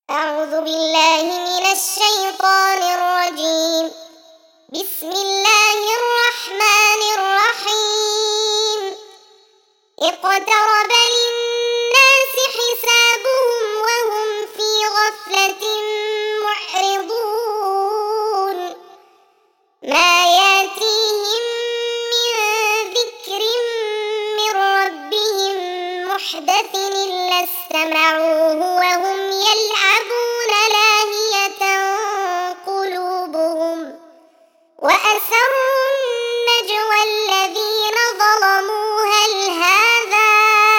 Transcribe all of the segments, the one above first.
أعوذ بالله من الشيطان الرجيم. بسم الله الرحمن الرحيم. اقترب للناس حسابهم وهم في غفلة معرضون. ما ياتيهم من ذكر من ربهم محدث إلا استمعوه وهم يلعبون لاهية قلوبهم وأسروا النجوى الذين ظلموا هل هذا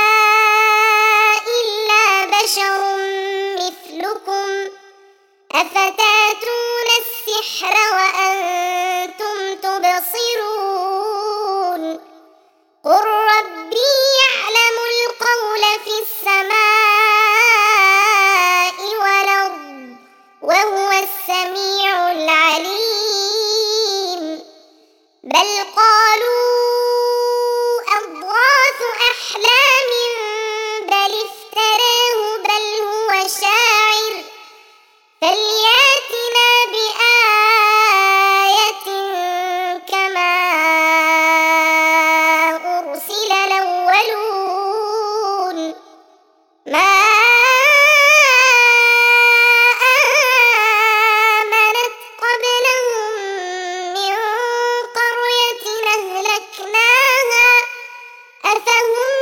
إلا بشر مثلكم أفتاتون السحر وأنتم تبصرون. قل ربي يعلم القول في السماء والأرض وهو السميع العليم. بل قالوا أضغاث أحلام بل افتراه بل هو شاعر فلياتنا بآية كما أرسل الأولون. ما آمنت قبلهم من قرية أهلكناها أفهم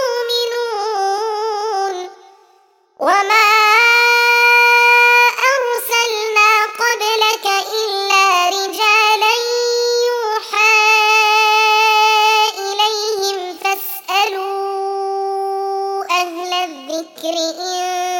يؤمنون. وما أرسلنا قبلك إلا رجالا يوحى إليهم فاسألوا أهل الذكر إن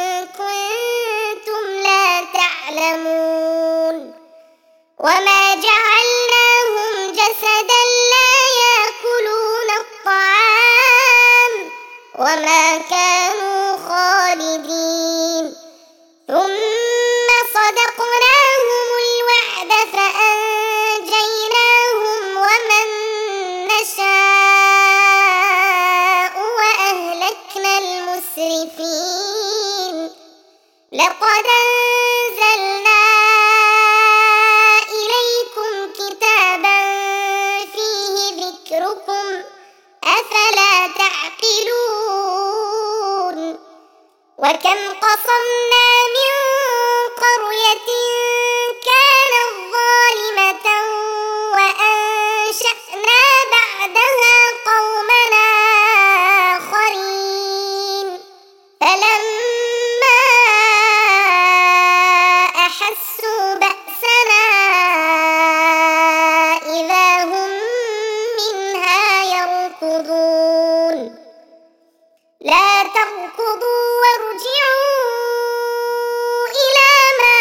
كنتم لا تعلمون. وما جعلناهم جسدا لا يأكلون الطعام وما كانوا خالدين. ثم صدقناهم الوعد فأنجيناهم ومن نشاء وأهلكنا المسرفين. لقد أنزلنا إليكم كتابا فيه ذكركم أفلا تعقلون. وكم قصمنا من قرية كانت ظالمة وأنشأنا بعدها قومنا آخرين فلما أحسوا بأسنا إذا هم منها يركضون. لا تركضوا وارجعوا إلى ما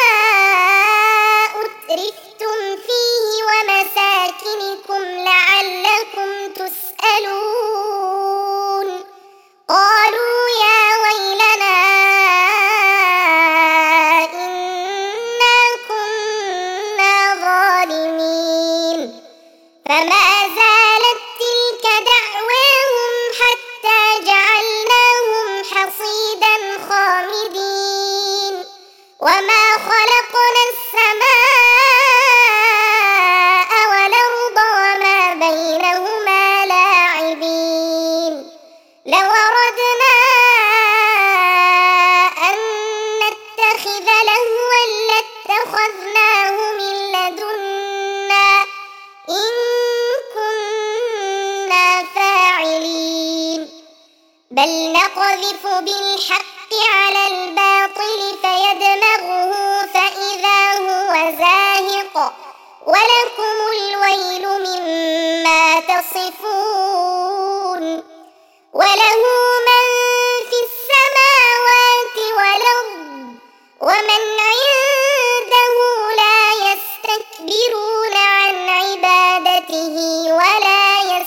أترفتم فيه ومساكنكم لعلكم تسألون. قالوا يا ويلنا إنا كنا ظالمين. فما زالت تلك دعواهم حتى جعلناهم حصيدا خامدين. وما خلقنا السماء والأرض وما بينهما لاعبين. لو أردنا أن نتخذ لهوا لاتخذناه من لدنا إن كنا فاعلين. بل نقذف بالحق على الباطل فيدمغه فإذا هو زاهق ولكم الويل مما تصفون. وله من في السماوات والأرض ومن عنده لا يستكبرون عن عبادته ولا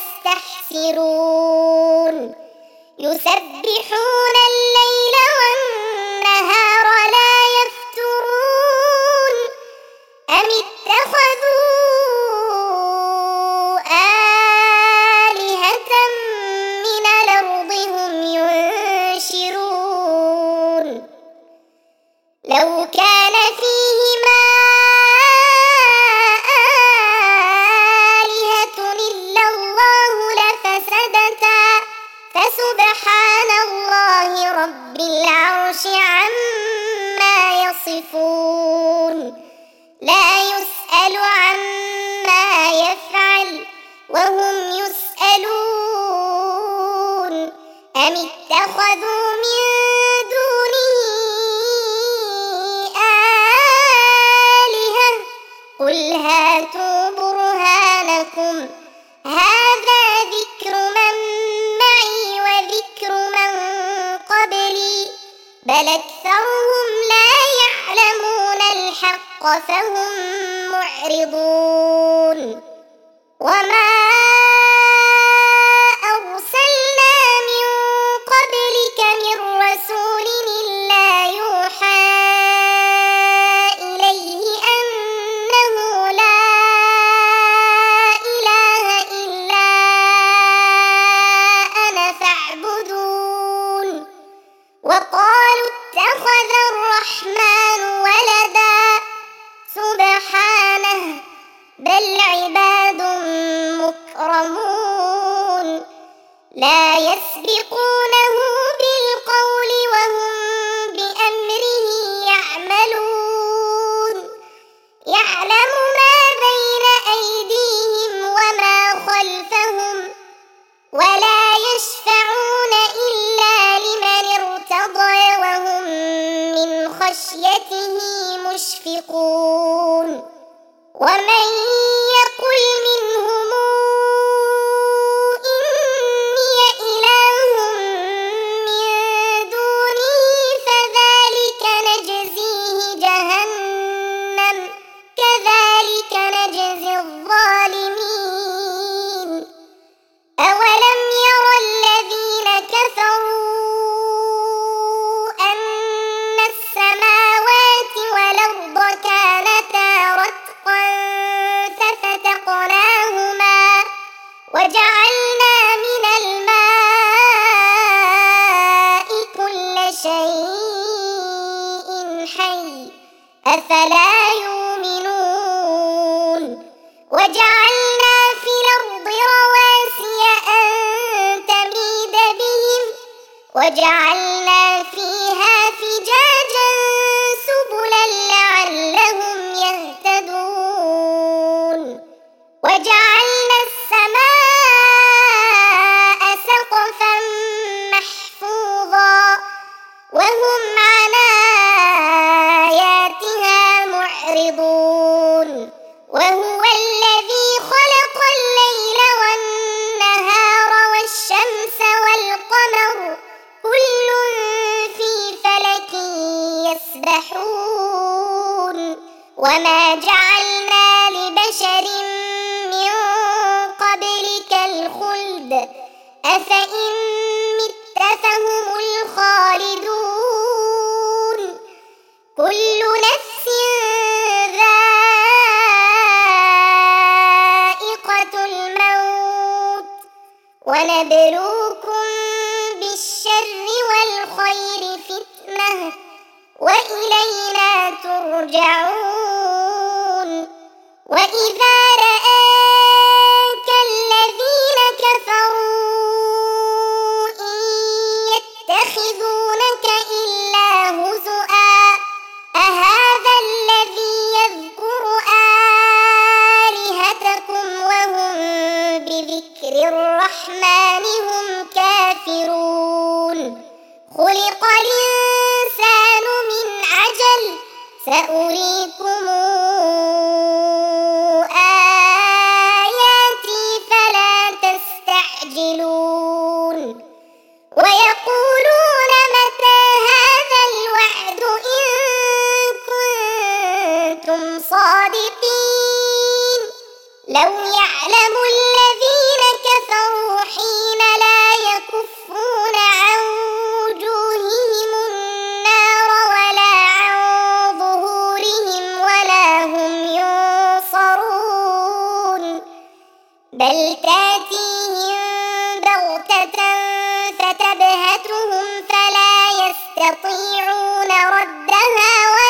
يستحسرون. يسبحون الليل والنهار لا يفترون. أم اتخذوا آلهة من الأرض هم لو كان فيهما آلهة إلا الله لفسدتا فسبحان الله رب العرش عما يصفون لا يسأل عما يفعل وهم يسألون أم اتخذوا من دونه آلهة قل هاتوا برهانكم هذا ذكر من معي وذكر من قبلي بل أكثرهم لا يعلمون الحق فهم معرضون وما أرسلنا من قبلك من رسول إلا يوحى إليه أنه لا إله إلا أنا فاعبدون وقالوا اتخذ الرحمن ولدا سبحانه بل عباد مكرمون لا يسبقونه بالقول وهم بأمره يعملون يعلم ما بين أيديهم وما خلفهم ولا يشفعون إلا لمن ارتضى وهم من خشيته مشفقون ومن يقل منهم إني إله من دونه فذلك نجزيه جهنم كذلك نجزي الظالمين أولم ير الذين كفروا أن السماوات والأرض كانتا رتقا ففتقناهما وجعلنا من الماء كل شيء حي أفلا يؤمنون وجعلنا في الأرض رواسي أن تميد بهم وجعلنا فيها فجاجا سبلا لعلهم يهتدون وجعلنا السماء سقفا محفوظا وهم عن آياتها معرضون وهو الذي خلق الليل والنهار والشمس والقمر كل في فلك يسبحون وما جعلنا لبشر من قبلك الخلد أفإن مت فهم الخالدون كل نفس ذائقة الموت ونبلوكم بالشر والخير فتنة وإلينا ترجعون وإذا رآك الذين كفروا إن يتخذونك إلا هزؤا أهذا الذي يذكر آلهتكم وهم بذكر الرحمن هم كافرون خلق الإنسان من عجل سأريكم آياتي فلا تستعجلون ويقولون متى هذا الوعد إن كنتم صادقين لو يعلم الذين كفروا حين لا يكفون عن وجوههم النار ولا عن ظهورهم ولا هم ينصرون بل تاتيهم بغتة فتبهتهم فلا يستطيعون ردها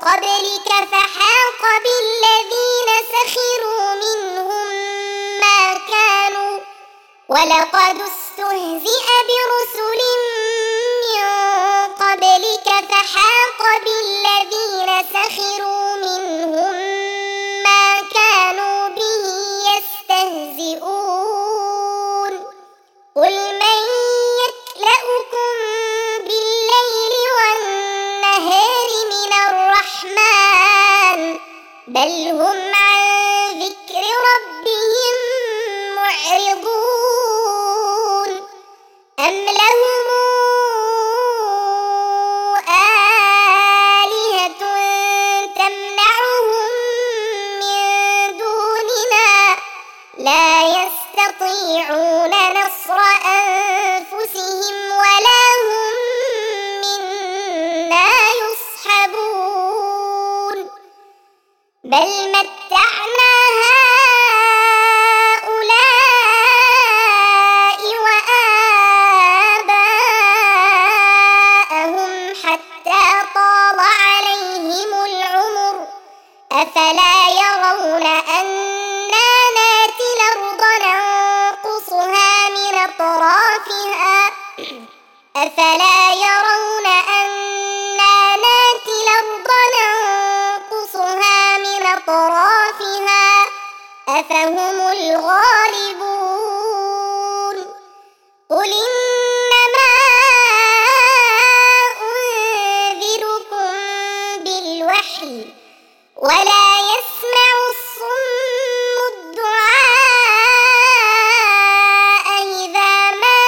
قبلك فحاق بالذين سخروا منهم ما كانوا ولقد استهزئ برسل من قبلك فحاق بالذين سخروا منهم ما كانوا به يستهزئون قل من يكلؤكم بالليل والنهار من الرحمن بل هم عن ذكر ربهم معرضون أم لهم آلهة تمنعهم من دوننا لا يستطيعون نصر أنفسهم ولا هم منا يصحبون بل متعنا هؤلاء وآباءهم حتى طال عليهم العمر أفلا يرون أنا ناتي الأرض ننقصها من أطرافها أفلا يرون أنا ناتي الأرض ننقصها من أطرافها أفهم الغالبون قل إنما أنذركم بالوحي ولا يسمع الصم الدعاء إذا ما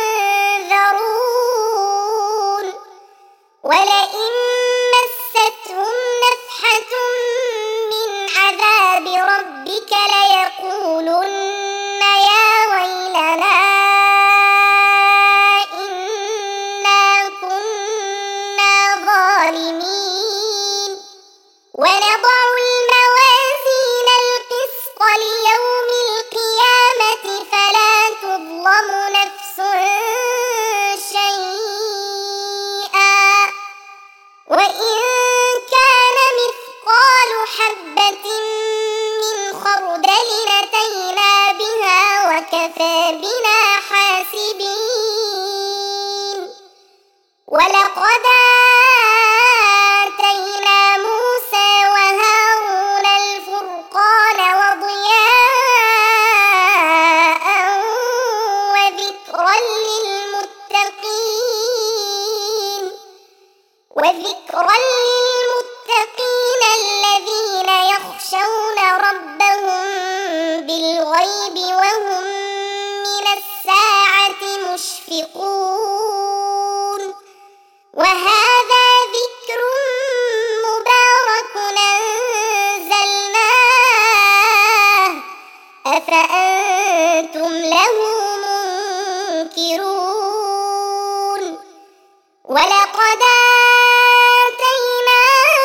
ينذرون ولئن مستهم نفحة من عذاب ربك ليقولن يا ويلنا إنا كنا ظالمين ونضع الموازين القسط ليوم القيامة فلا تظلم نفس شيئا وإن كان مثقال حبة من خردل أتينا بها وكفى بنا حاسبين ولقد آتينا موسى وهارون الفرقان وضياء وذكرا للمتقين الذين يخشون ربهم بالغيب وهم من الساعة مشفقون وهذا ذكر مبارك أنزلناه أفأنتم له منكرون ولقد آتينا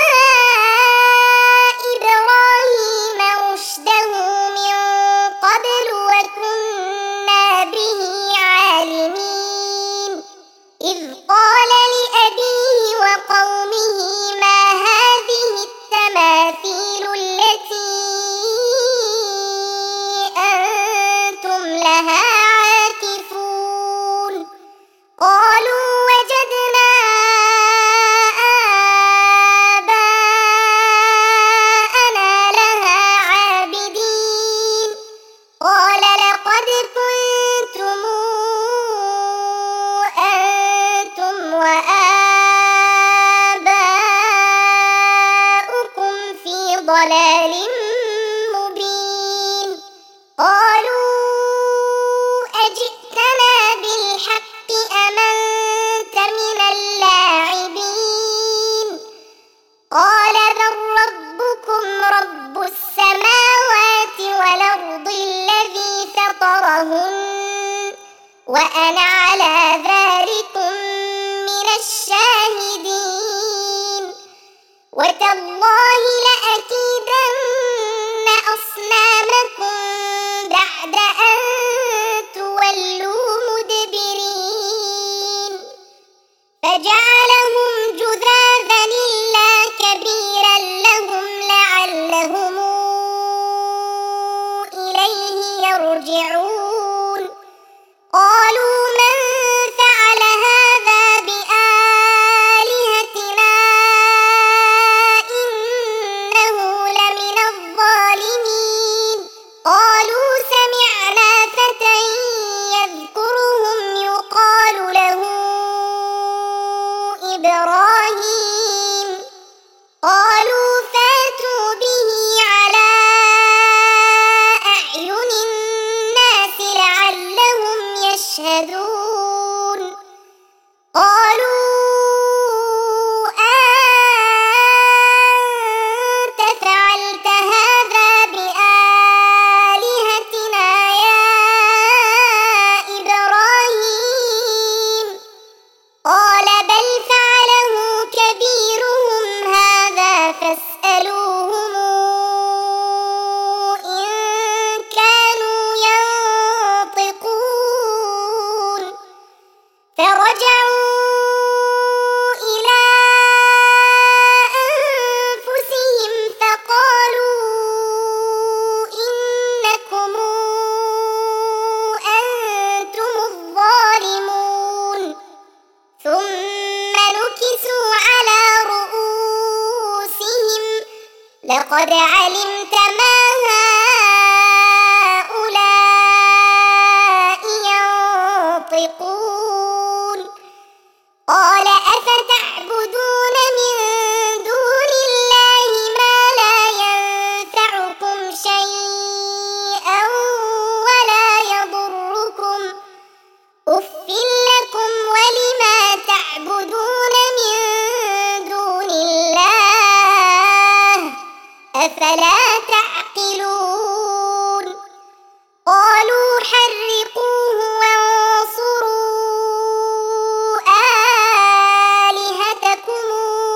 إبراهيم رشده من قبل وكنا به عالمين إذ قال لأبيه وقومه ما هذه التماثيل التي أنتم لها عاكفون قالوا وجدنا آباءنا لها عابدين قال لقد كنتم أنتم وآباؤكم في ضلال مبين قالوا أجئتنا بالحق أم أنت من اللاعبين قال بل ربكم رب السماوات والأرض الذي فطرهن وأنا على ذلكم من الشاهدين وتالله لأكيدن أصنامكم بعد أن تولوا مدبرين فجعلهم جذاذا إلا كبيرا يرجعون قالوا من فعل هذا بآلهتنا إنه لمن الظالمين قالوا سمعنا فتى يذكرهم يقال له إبراهيم قالوا فاتوا به على أعين الناس لعلهم يشهدون قالوا أنت فعلت هذا بآلهتنا يا إبراهيم قال بل فعله كبيرهم هذا فاسألوهم إن كانوا ينطقون فرجعوا إلى أنفسهم فقالوا إنكم أنتم الظالمون ثم نكسوا على رؤوسهم لقد علمت ما هؤلاء ينطقون قال أفتعبدون من دون الله ما لا ينفعكم شيئا ولا يضركم أف لكم ولما تعبدون من دون الله أفلا تعقلون قالوا حرقوه وانصروا آلهتكم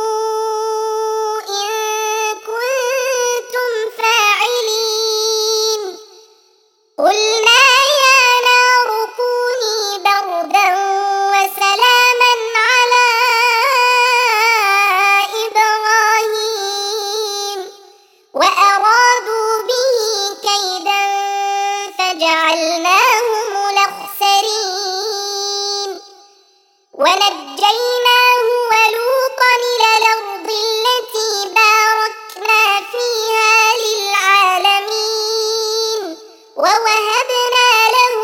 إن كنتم فاعلين قلنا يا نار كوني بردا وسلاما على إبراهيم وأرادوا به كيدا فجعلناهم الأخسرين ونجيناه ولوطا إلى الأرض التي باركنا فيها للعالمين ووهبنا له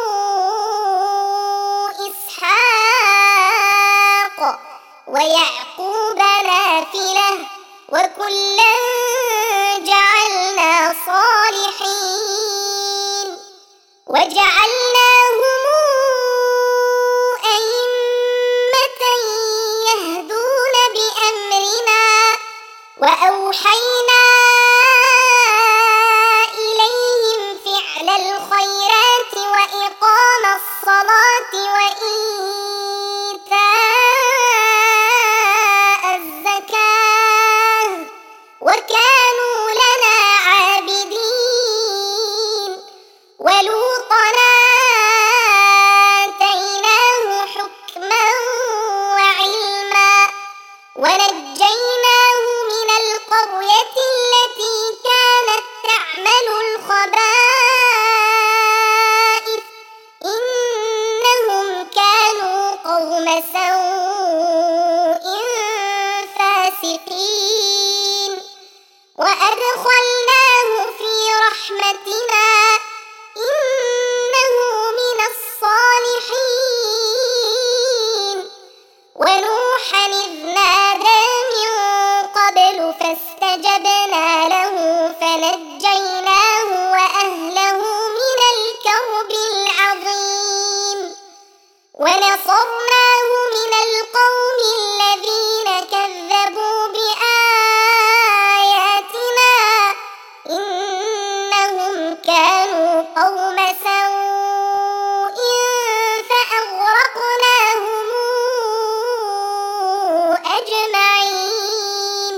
إسحاق ويعقوب نافلة وكلا جعلنا صالحين وجعلناهم أئمة يهدون بأمرنا وأوحينا إليهم فعل الخيرات وإقام الصلاة وإيتاء الزكاة وكانوا لنا عابدين ولوطا آتيناه حكما وعلما ونجيناه من القرية التي كانت تعمل الخبائث إنهم كانوا قوم سوء فاسقين وأدخلناه في رحمتنا إنه من الصالحين ونوحا إذ نادى من قبل فاستجبنا له فنجيناه وأهله من الكرب العظيم ونصرناه من القوم الذين كذبوا بآياتنا إنهم كانوا قوم سوء فأغرقناهم أجمعين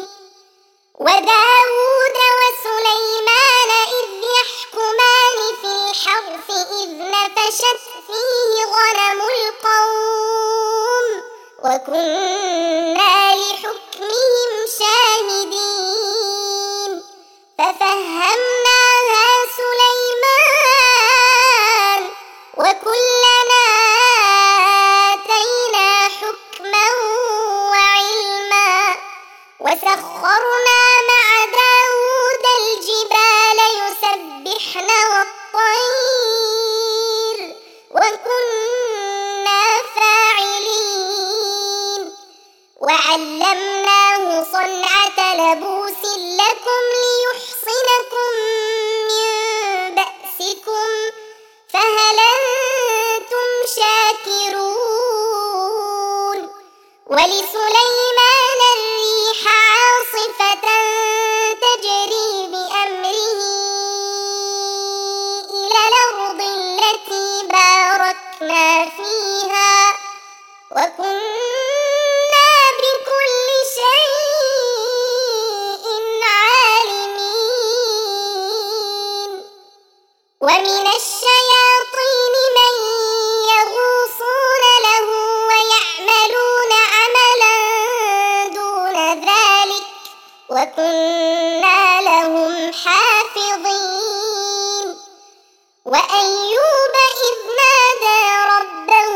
وداود وسليمان إذ يحكمان في الحرث إذ نفشت فيه غنم القوم وكنا لحكمهم شاهدين ففهمناها سليمان الطير وكنا فاعلين وعلمناه صنعة لبوس لكم ليحصنكم من بأسكم فهل أنتم شاكرون ولسليمان الريح عاصفة تجري بأمره إلى الأرض التي باركنا فيها وكنا بكل شيء عالمين ومن الشياطين من يغوصون له ويعملون عملا دون ذلك وكنا لهم حافظين وأيوب إذ نادى ربه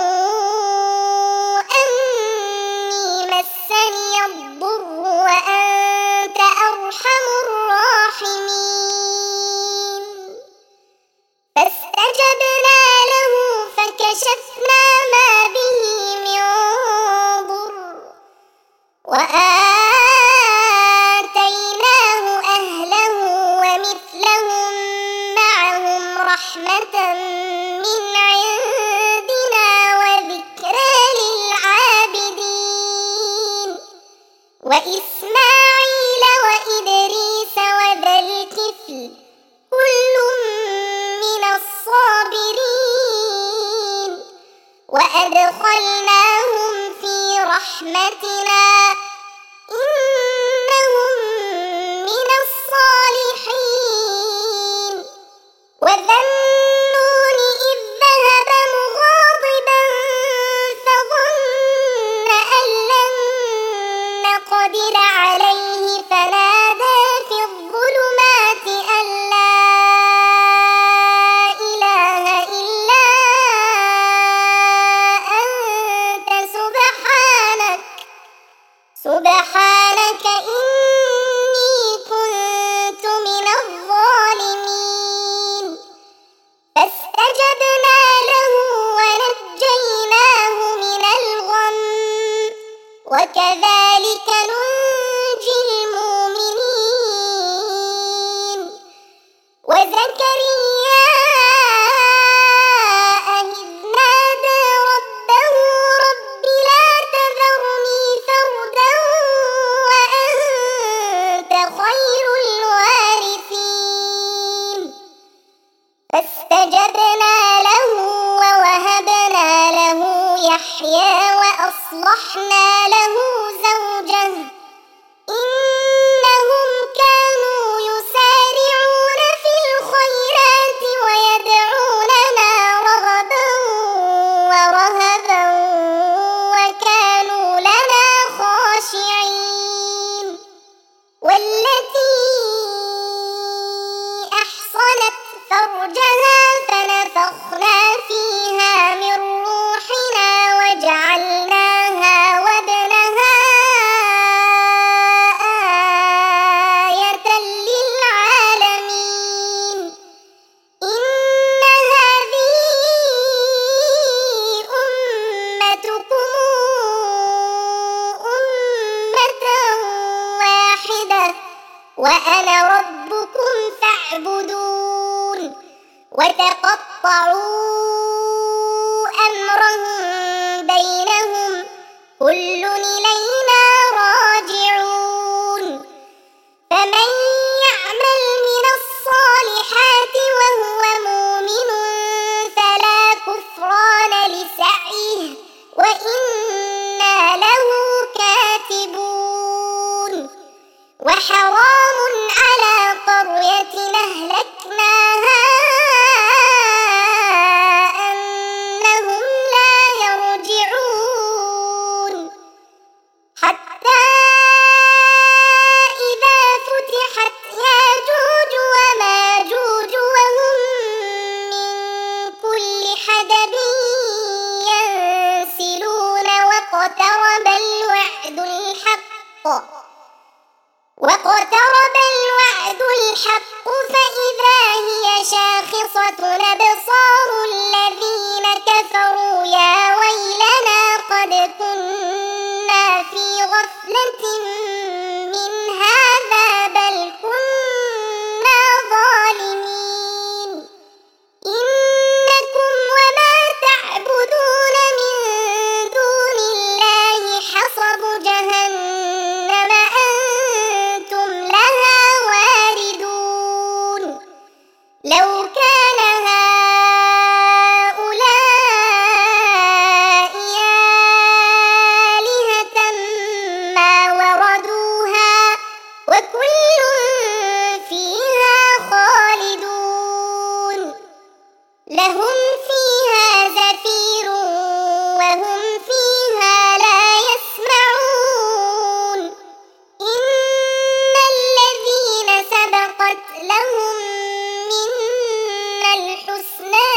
أني مسني الضر وأنت أرحم الراحمين فاستجبنا له فكشفنا ما به من ضر وآتيناه أهله ومثلهم معهم رحمة من عندنا وذكرى للعابدين وإسماعيل وإدريس وذا الكفل كل من الصابرين وأدخلناهم في رحمتنا إنهم من الصالحين وذا النون إذ ذهب مغاضبا فظن أن لن نقدر عليه فنادى في الظلمات أن لا إله إلا أنت سبحانك إني كنت من الظالمين فاستجبنا له ونجيناه من الغم وكذلك ننجي المؤمنين وزكريا إذ نادى ربه رب لا تذرني فردا وأنت خير الوارثين فاستجبنا له ووهبنا له يحيى وأصلحنا له زوجه إنهم كانوا يسارعون في الخيرات ويدعوننا رغبا ورهبا وكانوا لنا خاشعين والتي أحصنت فرجها فنفخنا فيها من روحنا وجعلناها وابنها آية للعالمين إن هذه أمتكم أمة واحدة وأنا ربكم فاعبدون وتقطعوا أمرهم بينهم كل إلينا راجعون فمن يعمل من الصالحات وهو مؤمن فلا كفران لسعيه وإنا له كاتبون وحرام على قرية أهلكناها أنهم لا يرجعون خاصة أبصار الذين كفروا يا ويلنا قد كنا في غفلة من هذا بل كنا ظالمين إنكم وما تعبدون من دون الله حصب جهنم أنتم لها واردون لو كان هؤلاء آلهة ما وردوها وكل فيها خالدون لهم فيها زفير وهم فيها لا يسمعون إن الذين سبقت لهم منا الحسنى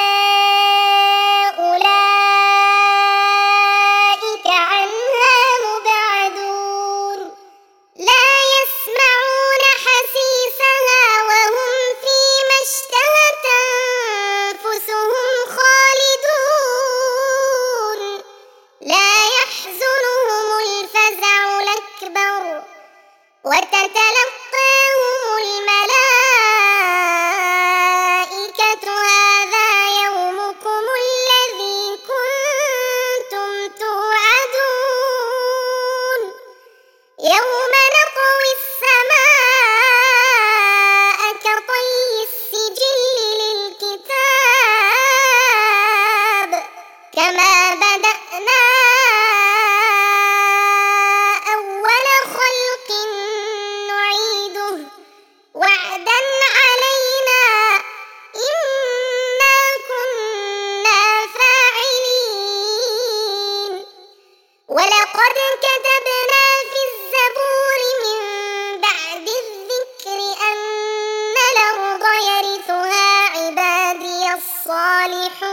أولئك عنها مبعدون لا يسمعون حسيسها وهم فيما اشتهت أنفسهم خالدون لا يحزنهم الفزع الأكبر وتتلقاهم الملائكة هذا يومكم الذي كنتم توعدون يوم نطوي السماء كطي السجل للكتاب كما بدأنا أول خلق نعيده وعدا علينا إنا كنا فاعلين ولقد كتبنا في الزبور من بعد الذكر أن الأرض يرثها عبادي الصالحون